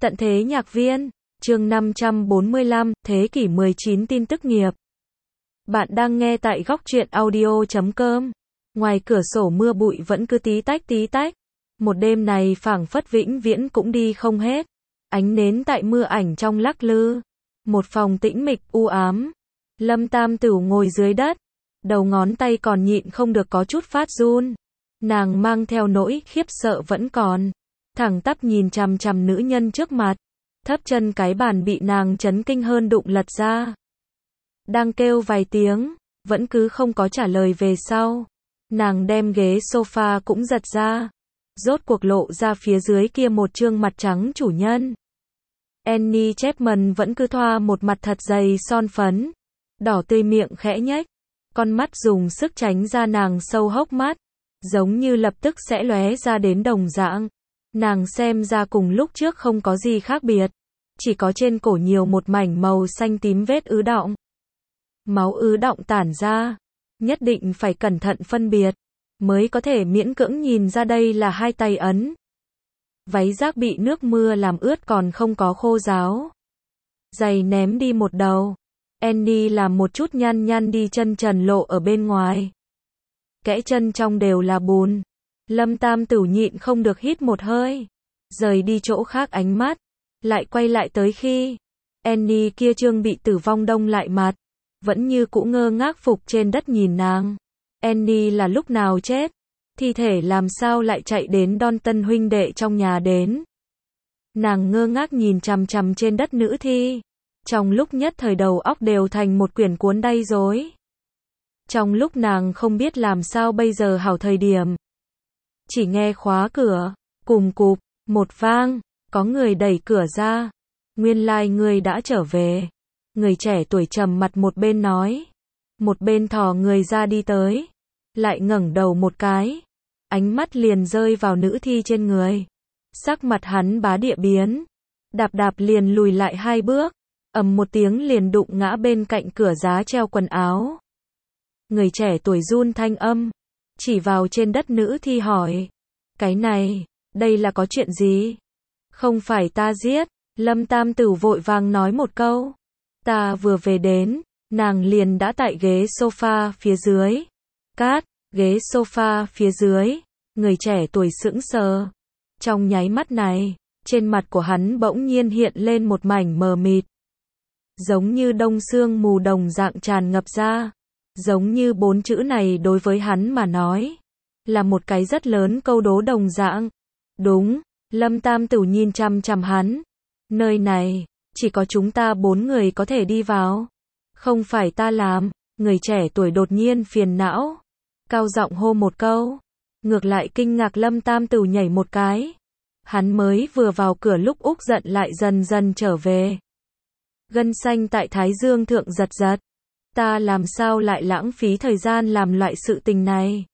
Tận thế nhạc viên, chương 545, thế kỷ 19 tin tức nghiệp. Bạn đang nghe tại góc truyện audio.com. Ngoài cửa sổ mưa bụi vẫn cứ tí tách tí tách. Một đêm này phảng phất vĩnh viễn cũng đi không hết. Ánh nến tại mưa ảnh trong lắc lư. Một phòng tĩnh mịch u ám. Lâm Tam Tửu ngồi dưới đất. Đầu ngón tay còn nhịn không được có chút phát run. Nàng mang theo nỗi khiếp sợ vẫn còn. Thẳng tắp nhìn chằm chằm nữ nhân trước mặt. Thấp chân cái bàn bị nàng chấn kinh hơn đụng lật ra. Đang kêu vài tiếng, vẫn cứ không có trả lời về sau. Nàng đem ghế sofa cũng giật ra. Rốt cuộc lộ ra phía dưới kia một trương mặt trắng chủ nhân. Annie Chapman vẫn cứ thoa một mặt thật dày son phấn. Đỏ tươi miệng khẽ nhếch. Con mắt dùng sức tránh ra nàng sâu hốc mắt. Giống như lập tức sẽ lóe ra đến đồng dạng. Nàng xem ra cùng lúc trước không có gì khác biệt. Chỉ có trên cổ nhiều một mảnh màu xanh tím vết ứ đọng. Máu ứ đọng tản ra. Nhất định phải cẩn thận phân biệt. Mới có thể miễn cưỡng nhìn ra đây là hai tay ấn. Váy rác bị nước mưa làm ướt còn không có khô ráo. Giày ném đi một đầu. Annie làm một chút nhăn nhăn đi chân trần lộ ở bên ngoài. Kẽ chân trong đều là bùn. Lâm Tam Tửu nhịn không được hít một hơi. Rời đi chỗ khác ánh mắt. Lại quay lại tới khi Annie kia trương bị tử vong đông lại mặt. Vẫn như cũ ngơ ngác phục trên đất nhìn nàng. Annie là lúc nào chết? Thi thể làm sao lại chạy đến Dalton huynh đệ trong nhà đến? Nàng ngơ ngác nhìn chằm chằm trên đất nữ thi. Trong lúc nhất thời đầu óc đều thành một quyển cuốn đay rối. Trong lúc nàng không biết làm sao bây giờ hảo thời điểm. Chỉ nghe khóa cửa, cùm cụp, một vang, có người đẩy cửa ra. Nguyên lai người đã trở về. Người trẻ tuổi trầm mặt một bên nói. Một bên thò người ra đi tới. Lại ngẩng đầu một cái. Ánh mắt liền rơi vào nữ thi trên người. Sắc mặt hắn bá địa biến. Đạp đạp liền lùi lại hai bước. Ầm một tiếng liền đụng ngã bên cạnh cửa giá treo quần áo. Người trẻ tuổi run thanh âm. Chỉ vào trên đất nữ thi hỏi. Cái này, đây là có chuyện gì? Không phải ta giết. Lâm Tam Tửu vội vàng nói một câu. Ta vừa về đến, nàng liền đã tại ghế sofa phía dưới. Cát, ghế sofa phía dưới. Người trẻ tuổi sững sờ. Trong nháy mắt này, trên mặt của hắn bỗng nhiên hiện lên một mảnh mờ mịt. Giống như đông sương mù đồng dạng tràn ngập ra. Giống như bốn chữ này đối với hắn mà nói. Là một cái rất lớn câu đố đồng dạng. Đúng, Lâm Tam Tửu nhìn chằm chằm hắn. Nơi này, chỉ có chúng ta bốn người có thể đi vào. Không phải ta làm. Người trẻ tuổi đột nhiên phiền não. Cao giọng hô một câu. Ngược lại kinh ngạc Lâm Tam Tửu nhảy một cái. Hắn mới vừa vào cửa lúc úc giận lại dần dần trở về. Gân xanh tại thái dương thượng giật giật. Ta làm sao lại lãng phí thời gian làm loại sự tình này?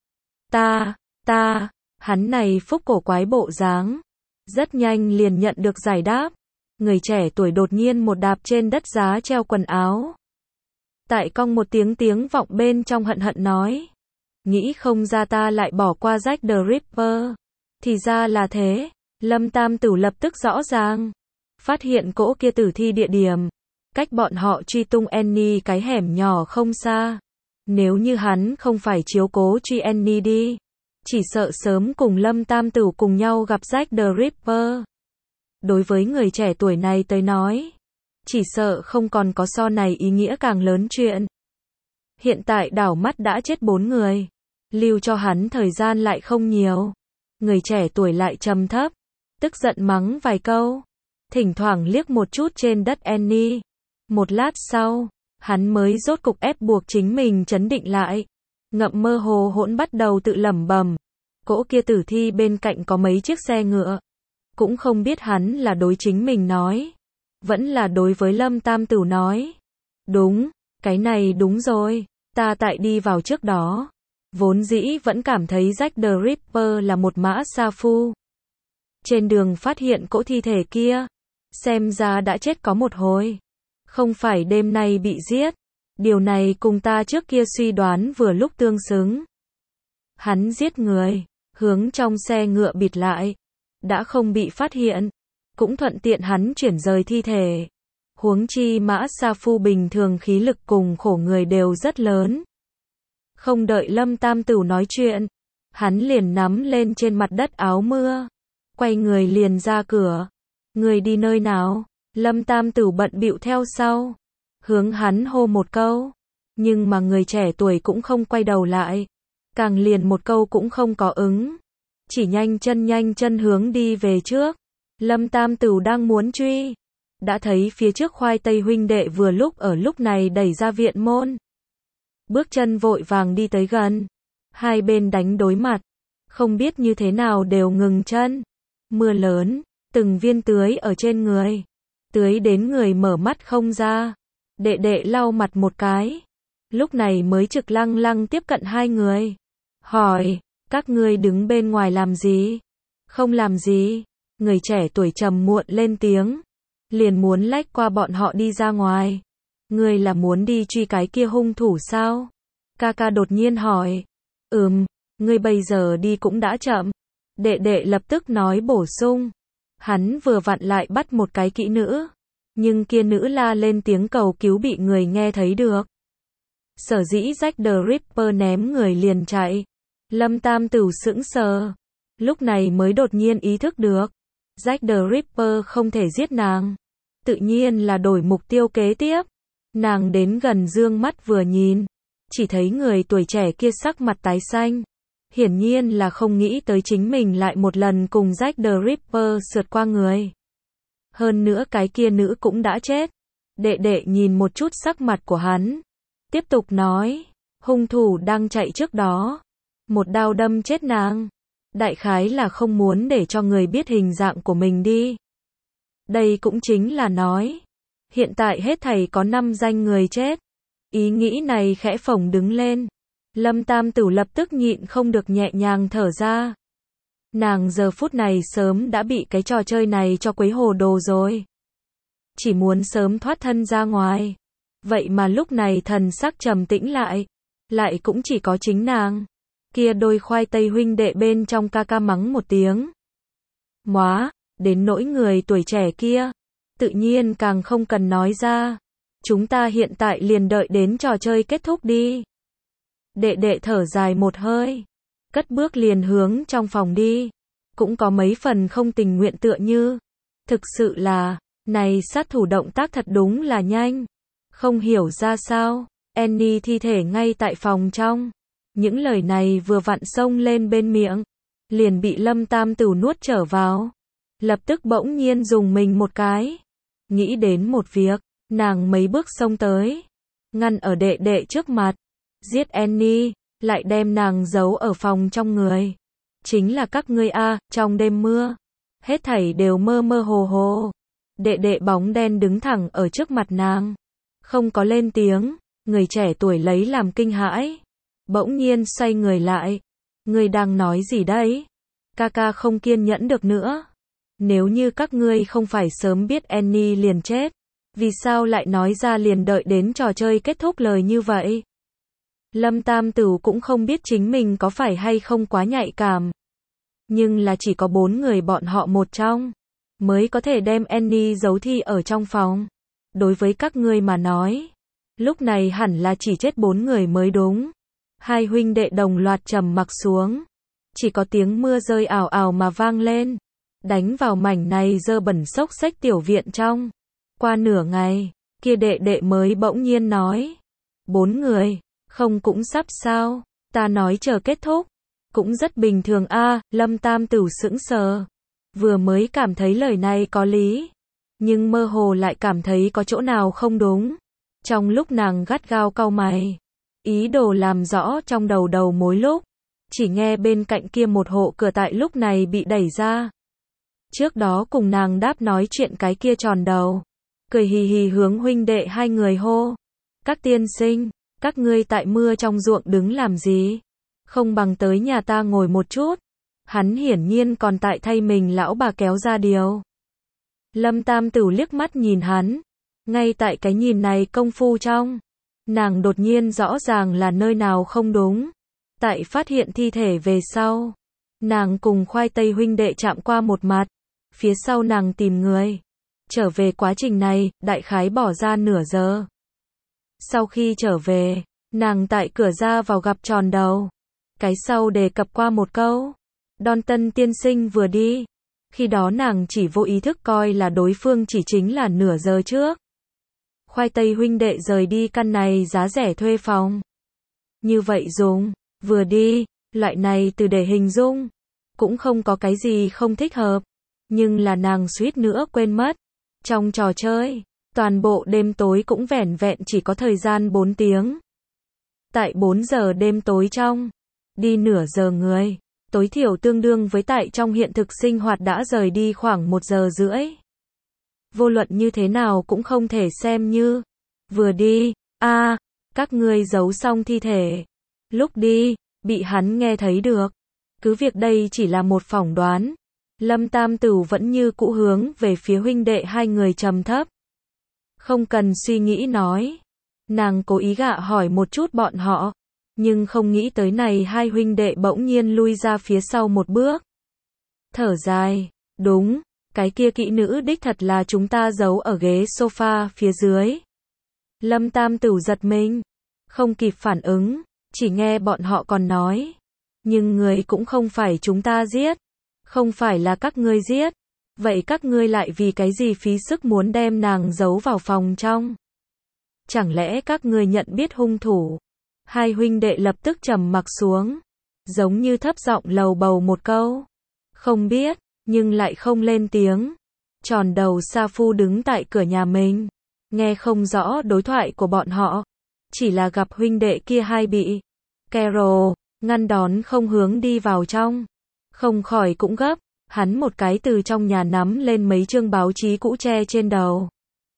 Hắn này phúc cổ quái bộ dáng. Rất nhanh liền nhận được giải đáp. Người trẻ tuổi đột nhiên một đạp trên đất giá treo quần áo. Tại cong một tiếng vọng bên trong hận hận nói. Nghĩ không ra ta lại bỏ qua Jack the Ripper. Thì ra là thế. Lâm Tam Tửu lập tức rõ ràng. Phát hiện cỗ kia tử thi địa điểm. Cách bọn họ truy tung Annie cái hẻm nhỏ không xa. Nếu như hắn không phải chiếu cố truy Annie đi. Chỉ sợ sớm cùng Lâm Tam Tửu cùng nhau gặp Jack the Ripper. Đối với người trẻ tuổi này tới nói. Chỉ sợ không còn có so này ý nghĩa càng lớn chuyện. Hiện tại đảo mắt đã chết 4 người. Lưu cho hắn thời gian lại không nhiều. Người trẻ tuổi lại trầm thấp. Tức giận mắng vài câu. Thỉnh thoảng liếc một chút trên đất Annie. Một lát sau, hắn mới rốt cục ép buộc chính mình trấn định lại. Ngậm mơ hồ hỗn bắt đầu tự lẩm bẩm. Cỗ kia tử thi bên cạnh có mấy chiếc xe ngựa. Cũng không biết hắn là đối chính mình nói. Vẫn là đối với Lâm Tam Tửu nói. Đúng, cái này đúng rồi. Ta tại đi vào trước đó. Vốn dĩ vẫn cảm thấy Jack the Ripper là một mã sa phu. Trên đường phát hiện cỗ thi thể kia. Xem ra đã chết có một hồi. Không phải đêm nay bị giết. Điều này cùng ta trước kia suy đoán vừa lúc tương xứng. Hắn giết người. Hướng trong xe ngựa bịt lại. Đã không bị phát hiện. cũng thuận tiện hắn chuyển rời thi thể. Huống chi Mã Sa Phu bình thường khí lực cùng khổ người đều rất lớn. Không đợi Lâm Tam Tửu nói chuyện, hắn liền nắm lên trên mặt đất áo mưa, quay người liền ra cửa. Người đi nơi nào? Lâm Tam Tửu bận bịu theo sau, hướng hắn hô một câu, nhưng mà người trẻ tuổi cũng không quay đầu lại, càng liền một câu cũng không có ứng, chỉ nhanh chân hướng đi về trước. Lâm Tam Tửu đang muốn truy, đã thấy phía trước Khoai Tây huynh đệ vừa lúc ở lúc này đẩy ra viện môn. Bước chân vội vàng đi tới gần, hai bên đánh đối mặt, không biết như thế nào đều ngừng chân. Mưa lớn, từng viên tưới ở trên người, tưới đến người mở mắt không ra. Đệ đệ lau mặt một cái, lúc này mới trực lăng lăng tiếp cận hai người, hỏi, các ngươi đứng bên ngoài làm gì? Không làm gì. Người trẻ tuổi trầm muộn lên tiếng, liền muốn lách qua bọn họ đi ra ngoài. Ngươi là muốn đi truy cái kia hung thủ sao? Ca ca đột nhiên hỏi. Ngươi bây giờ đi cũng đã chậm. Đệ đệ lập tức nói bổ sung. Hắn vừa vặn lại bắt một cái kỹ nữ, nhưng kia nữ la lên tiếng cầu cứu bị người nghe thấy được. Sở dĩ Jack the Ripper ném người liền chạy. Lâm Tam Tửu sững sờ, lúc này mới đột nhiên ý thức được, Jack the Ripper không thể giết nàng, tự nhiên là đổi mục tiêu kế tiếp. Nàng đến gần dương mắt vừa nhìn, chỉ thấy người tuổi trẻ kia sắc mặt tái xanh, hiển nhiên là không nghĩ tới chính mình lại một lần cùng Jack the Ripper sượt qua người. Hơn nữa cái kia nữ cũng đã chết. Đệ đệ nhìn một chút sắc mặt của hắn, tiếp tục nói, hung thủ đang chạy trước đó, một đao đâm chết nàng. Đại khái là không muốn để cho người biết hình dạng của mình đi. Đây cũng chính là nói, hiện tại hết thảy có 5 danh người chết. Ý nghĩ này khẽ phồng đứng lên. Lâm Tam Tửu lập tức nhịn không được nhẹ nhàng thở ra. Nàng giờ phút này sớm đã bị cái trò chơi này cho quấy hồ đồ rồi. Chỉ muốn sớm thoát thân ra ngoài. Vậy mà lúc này thần sắc trầm tĩnh lại cũng chỉ có chính nàng. Kia đôi Khoai Tây huynh đệ bên trong ca ca mắng một tiếng. Móa, đến nỗi người tuổi trẻ kia, tự nhiên càng không cần nói ra. Chúng ta hiện tại liền đợi đến trò chơi kết thúc đi. Đệ đệ thở dài một hơi, cất bước liền hướng trong phòng đi, cũng có mấy phần không tình nguyện tựa như. Thực sự là, này sát thủ động tác thật đúng là nhanh. Không hiểu ra sao, Annie thi thể ngay tại phòng trong. Những lời này vừa vặn xông lên bên miệng, liền bị Lâm Tam Tửu nuốt trở vào. Lập tức bỗng nhiên dùng mình một cái. Nghĩ đến một việc, nàng mấy bước xông tới, ngăn ở đệ đệ trước mặt. Giết Annie, lại đem nàng giấu ở phòng trong người. Chính là các ngươi a, trong đêm mưa. Hết thảy đều mơ mơ hồ hồ. Đệ đệ bóng đen đứng thẳng ở trước mặt nàng. Không có lên tiếng, người trẻ tuổi lấy làm kinh hãi. Bỗng nhiên xoay người lại. Ngươi đang nói gì đấy? Ca ca không kiên nhẫn được nữa. Nếu như các ngươi không phải sớm biết Annie liền chết, vì sao lại nói ra liền đợi đến trò chơi kết thúc lời như vậy? Lâm Tam Tửu cũng không biết chính mình có phải hay không quá nhạy cảm. Nhưng là chỉ có 4 người bọn họ một trong, mới có thể đem Annie giấu thi ở trong phòng. Đối với các ngươi mà nói, lúc này hẳn là chỉ chết 4 người mới đúng. Hai huynh đệ đồng loạt trầm mặc xuống. Chỉ có tiếng mưa rơi ào ào mà vang lên, đánh vào mảnh này dơ bẩn xốc xếch tiểu viện trong. Qua nửa ngày, kia đệ đệ mới bỗng nhiên nói, 4 người, không cũng sắp sao? Ta nói chờ kết thúc, cũng rất bình thường a. Lâm Tam Tửu sững sờ, vừa mới cảm thấy lời này có lý, nhưng mơ hồ lại cảm thấy có chỗ nào không đúng. Trong lúc nàng gắt gao cau mày, ý đồ làm rõ trong đầu mối lúc, chỉ nghe bên cạnh kia một hộ cửa tại lúc này bị đẩy ra. Trước đó cùng nàng đáp nói chuyện cái kia tròn đầu, cười hì hì hướng huynh đệ hai người hô, các tiên sinh, các ngươi tại mưa trong ruộng đứng làm gì? Không bằng tới nhà ta ngồi một chút. Hắn hiển nhiên còn tại thay mình lão bà kéo ra điều. Lâm Tam Tửu liếc mắt nhìn hắn, ngay tại cái nhìn này công phu trong, nàng đột nhiên rõ ràng là nơi nào không đúng. Tại phát hiện thi thể về sau, nàng cùng Khoai Tây huynh đệ chạm qua một mặt, phía sau nàng tìm người. Trở về quá trình này, đại khái bỏ ra nửa giờ. Sau khi trở về, nàng tại cửa ra vào gặp tròn đầu. Cái sau đề cập qua một câu. Đon Tân tiên sinh vừa đi. Khi đó nàng chỉ vô ý thức coi là đối phương chỉ chính là nửa giờ trước. Khoai tây huynh đệ rời đi căn này giá rẻ thuê phòng. Như vậy dùng, vừa đi, loại này từ để hình dung. Cũng không có cái gì không thích hợp. Nhưng là nàng suýt nữa quên mất. Trong trò chơi, toàn bộ đêm tối cũng vẻn vẹn chỉ có thời gian 4 tiếng. Tại 4 giờ đêm tối trong, đi nửa giờ người, tối thiểu tương đương với tại trong hiện thực sinh hoạt đã rời đi khoảng 1 giờ rưỡi. Vô luận như thế nào cũng không thể xem như vừa đi. Các ngươi giấu xong thi thể. Lúc đi, bị hắn nghe thấy được. Cứ việc đây chỉ là một phỏng đoán. Lâm Tam Tửu vẫn như cũ hướng về phía huynh đệ hai người trầm thấp. Không cần suy nghĩ nói. Nàng cố ý gạ hỏi một chút bọn họ. Nhưng không nghĩ tới này hai huynh đệ bỗng nhiên lui ra phía sau một bước. Thở dài. Đúng, cái kia kỹ nữ đích thật là chúng ta giấu ở ghế sofa phía dưới. Lâm Tam Tửu giật mình. Không kịp phản ứng. Chỉ nghe bọn họ còn nói. Nhưng người cũng không phải chúng ta giết. Không phải là các ngươi giết. Vậy các ngươi lại vì cái gì phí sức muốn đem nàng giấu vào phòng trong? Chẳng lẽ các ngươi nhận biết hung thủ? Hai huynh đệ lập tức trầm mặc xuống. Giống như thấp giọng lầu bầu một câu. Không biết, nhưng lại không lên tiếng. Tròn đầu Sa Phu đứng tại cửa nhà mình. Nghe không rõ đối thoại của bọn họ. Chỉ là gặp huynh đệ kia hai bị Carol ngăn đón không hướng đi vào trong. Không khỏi cũng gấp. Hắn một cái từ trong nhà nắm lên mấy chương báo chí cũ che trên đầu.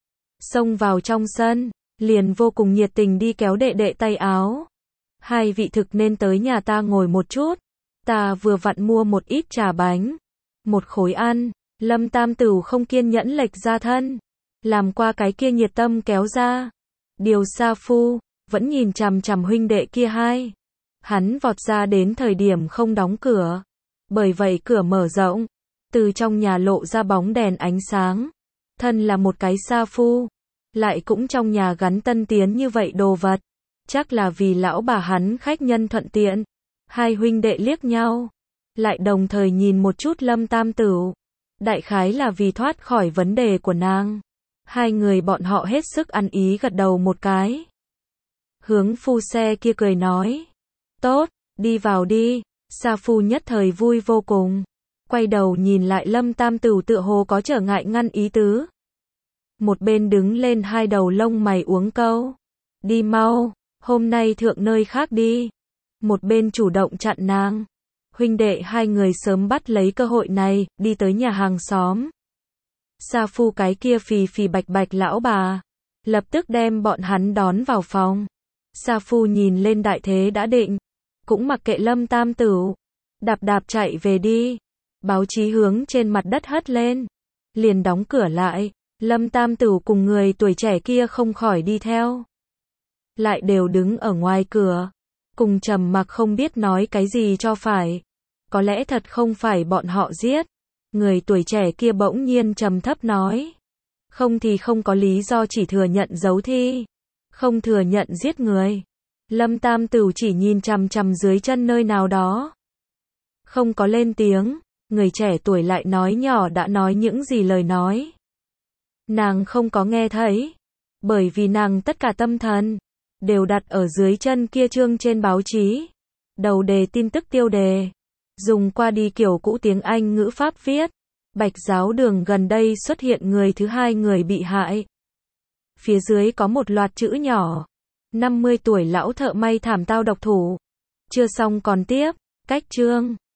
Xông vào trong sân, liền vô cùng nhiệt tình đi kéo đệ đệ tay áo. Hai vị thực nên tới nhà ta ngồi một chút. Ta vừa vặn mua một ít trà bánh. Một khối ăn. Lâm Tam Tửu không kiên nhẫn lệch ra thân. Làm qua cái kia nhiệt tâm kéo ra. Điều Sa Phu, vẫn nhìn chằm chằm huynh đệ kia hai. Hắn vọt ra đến thời điểm không đóng cửa. Bởi vậy cửa mở rộng. Từ trong nhà lộ ra bóng đèn ánh sáng. Thân là một cái Sa Phu. Lại cũng trong nhà gắn tân tiến như vậy đồ vật. Chắc là vì lão bà hắn khách nhân thuận tiện. Hai huynh đệ liếc nhau. Lại đồng thời nhìn một chút Lâm Tam Tửu. Đại khái là vì thoát khỏi vấn đề của nàng. Hai người bọn họ hết sức ăn ý gật đầu một cái. Hướng phu xe kia cười nói. Tốt, đi vào đi. Sa Phu nhất thời vui vô cùng. Quay đầu nhìn lại Lâm Tam Tửu tựa hồ có trở ngại ngăn ý tứ. Một bên đứng lên hai đầu lông mày uống câu. Đi mau, hôm nay thượng nơi khác đi. Một bên chủ động chặn nàng. Huynh đệ hai người sớm bắt lấy cơ hội này, đi tới nhà hàng xóm. Sa Phu cái kia phì phì bạch bạch lão bà. Lập tức đem bọn hắn đón vào phòng. Sa Phu nhìn lên đại thế đã định. Cũng mặc kệ Lâm Tam Tửu. Đạp đạp chạy về đi. Báo chí hướng trên mặt đất hất lên. Liền đóng cửa lại. Lâm Tam Tửu cùng người tuổi trẻ kia không khỏi đi theo. Lại đều đứng ở ngoài cửa. Cùng trầm mặc không biết nói cái gì cho phải. Có lẽ thật không phải bọn họ giết. Người tuổi trẻ kia bỗng nhiên trầm thấp nói. Không thì không có lý do chỉ thừa nhận giấu thi. Không thừa nhận giết người. Lâm Tam Tửu chỉ nhìn chằm chằm dưới chân nơi nào đó. Không có lên tiếng. Người trẻ tuổi lại nói nhỏ đã nói những gì lời nói. Nàng không có nghe thấy. Bởi vì nàng tất cả tâm thần đều đặt ở dưới chân kia chương trên báo chí. Đầu đề tin tức tiêu đề. Dùng qua đi kiểu cũ tiếng Anh ngữ pháp viết. Bạch Giáo Đường gần đây xuất hiện người thứ hai người bị hại. Phía dưới có một loạt chữ nhỏ. 50 tuổi lão thợ may thảm tao độc thủ. Chưa xong còn tiếp. Cách chương.